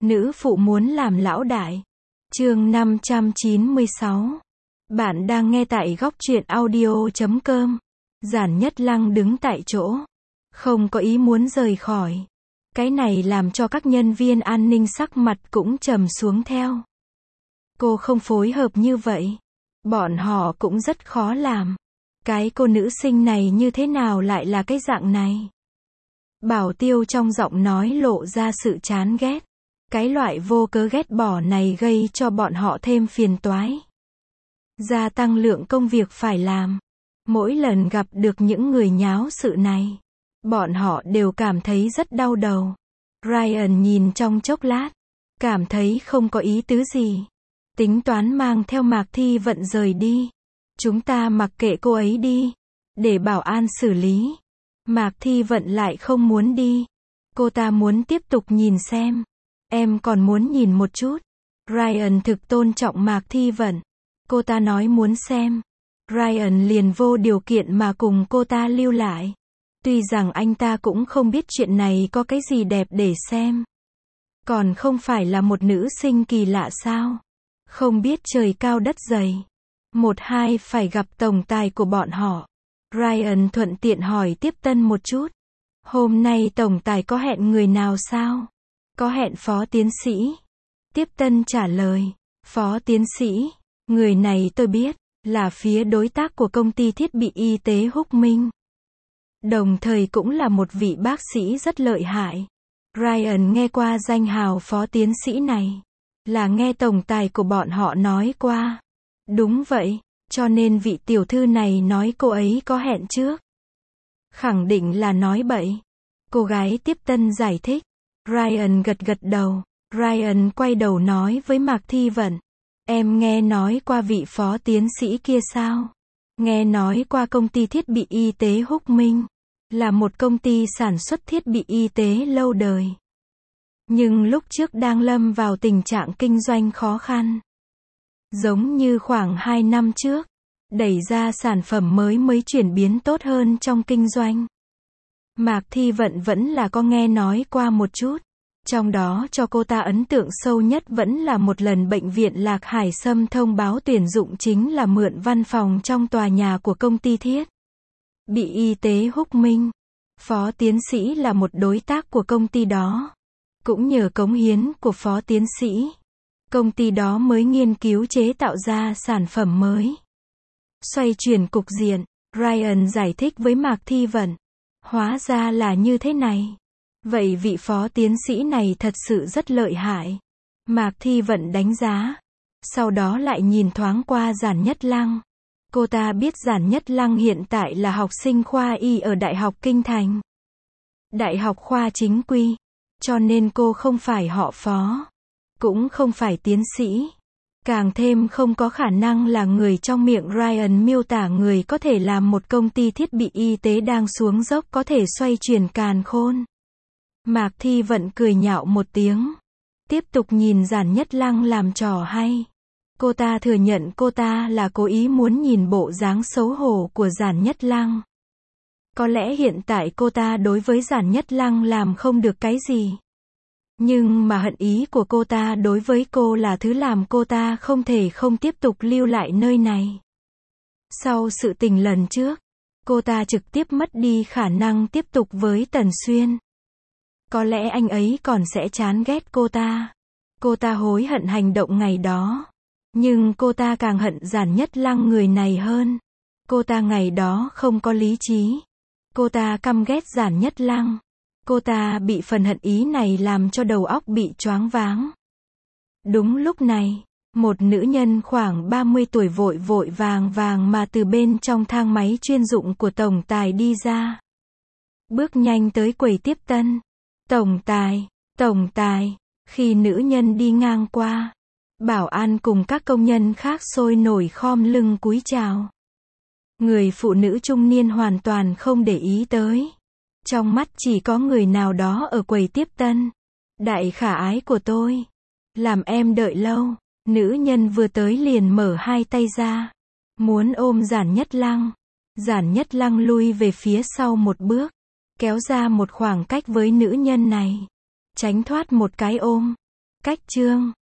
Nữ phụ muốn làm lão đại. Chương 596. Bạn đang nghe tại góc truyện audio.com. Giản Nhất Lăng đứng tại chỗ, không có ý muốn rời khỏi. Cái này làm cho các nhân viên an ninh sắc mặt cũng trầm xuống theo. Cô không phối hợp như vậy, bọn họ cũng rất khó làm. Cái cô nữ sinh này như thế nào lại là cái dạng này? Bảo Tiêu trong giọng nói lộ ra sự chán ghét. Cái loại vô cớ ghét bỏ này gây cho bọn họ thêm phiền toái. Gia tăng lượng công việc phải làm. Mỗi lần gặp được những người nháo sự này, bọn họ đều cảm thấy rất đau đầu. Ryan nhìn trong chốc lát, cảm thấy không có ý tứ gì. Tính toán mang theo Mạc Thi Vận rời đi. Chúng ta mặc kệ cô ấy đi, để bảo an xử lý. Mạc Thi Vận lại không muốn đi. Cô ta muốn tiếp tục nhìn xem. Em còn muốn nhìn một chút. Ryan thực tôn trọng Mạc Thi Vận. Cô ta nói muốn xem. Ryan liền vô điều kiện mà cùng cô ta lưu lại. Tuy rằng anh ta cũng không biết chuyện này có cái gì đẹp để xem. Còn không phải là một nữ sinh kỳ lạ sao? Không biết trời cao đất dày. Một hai phải gặp tổng tài của bọn họ. Ryan thuận tiện hỏi tiếp tân một chút. Hôm nay tổng tài có hẹn người nào sao? Có hẹn phó tiến sĩ. Tiếp tân trả lời. Phó tiến sĩ. Người này tôi biết, là phía đối tác của công ty thiết bị y tế Húc Minh. Đồng thời cũng là một vị bác sĩ rất lợi hại. Ryan nghe qua danh hào phó tiến sĩ này. Là nghe tổng tài của bọn họ nói qua. Đúng vậy, cho nên vị tiểu thư này nói cô ấy có hẹn trước. Khẳng định là nói bậy. Cô gái tiếp tân giải thích. Ryan gật gật đầu. Ryan quay đầu nói với Mạc Thi Vận. Em nghe nói qua vị phó tiến sĩ kia sao? Nghe nói qua công ty thiết bị y tế Húc Minh. Là một công ty sản xuất thiết bị y tế lâu đời. Nhưng lúc trước đang lâm vào tình trạng kinh doanh khó khăn. Giống như khoảng 2 năm trước. Đẩy ra sản phẩm mới chuyển biến tốt hơn trong kinh doanh. Mạc Thi Vận vẫn là có nghe nói qua một chút. Trong đó cho cô ta ấn tượng sâu nhất vẫn là một lần bệnh viện Lạc Hải Sâm thông báo tuyển dụng chính là mượn văn phòng trong tòa nhà của công ty thiết bị y tế Húc Minh. Phó tiến sĩ là một đối tác của công ty đó. Cũng nhờ cống hiến của phó tiến sĩ, công ty đó mới nghiên cứu chế tạo ra sản phẩm mới. Xoay chuyển cục diện, Ryan giải thích với Mạc Thi Vận. Hóa ra là như thế này. Vậy vị phó tiến sĩ này thật sự rất lợi hại. Mạc Thi Vận đánh giá. Sau đó lại nhìn thoáng qua Giản Nhất Lăng. Cô ta biết Giản Nhất Lăng hiện tại là học sinh khoa y ở Đại học Kinh Thành. Đại học khoa chính quy. Cho nên cô không phải họ Phó. Cũng không phải tiến sĩ. Càng thêm không có khả năng là người trong miệng Ryan miêu tả người có thể làm một công ty thiết bị y tế đang xuống dốc có thể xoay chuyển càn khôn. Mạc Thi Vận cười nhạo một tiếng. Tiếp tục nhìn Giản Nhất Lăng làm trò hay. Cô ta thừa nhận cô ta là cố ý muốn nhìn bộ dáng xấu hổ của Giản Nhất Lăng. Có lẽ hiện tại cô ta đối với Giản Nhất Lăng làm không được cái gì. Nhưng mà hận ý của cô ta đối với cô là thứ làm cô ta không thể không tiếp tục lưu lại nơi này. Sau sự tình lần trước, cô ta trực tiếp mất đi khả năng tiếp tục với Tần Xuyên. Có lẽ anh ấy còn sẽ chán ghét cô ta. Cô ta hối hận hành động ngày đó. Nhưng cô ta càng hận Giản Nhất Lăng người này hơn. Cô ta ngày đó không có lý trí. Cô ta căm ghét Giản Nhất Lăng. Cô ta bị phần hận ý này làm cho đầu óc bị choáng váng. Đúng lúc này, một nữ nhân khoảng 30 tuổi vội vội vàng mà từ bên trong thang máy chuyên dụng của tổng tài đi ra. Bước nhanh tới quầy tiếp tân. Tổng tài, khi nữ nhân đi ngang qua, bảo an cùng các công nhân khác sôi nổi khom lưng cúi chào. Người phụ nữ trung niên hoàn toàn không để ý tới. Trong mắt chỉ có người nào đó ở quầy tiếp tân. Đại khả ái của tôi. Làm em đợi lâu. Nữ nhân vừa tới liền mở hai tay ra. Muốn ôm Giản Nhất Lăng. Giản Nhất Lăng lui về phía sau một bước. Kéo ra một khoảng cách với nữ nhân này. Tránh thoát một cái ôm. Cách chương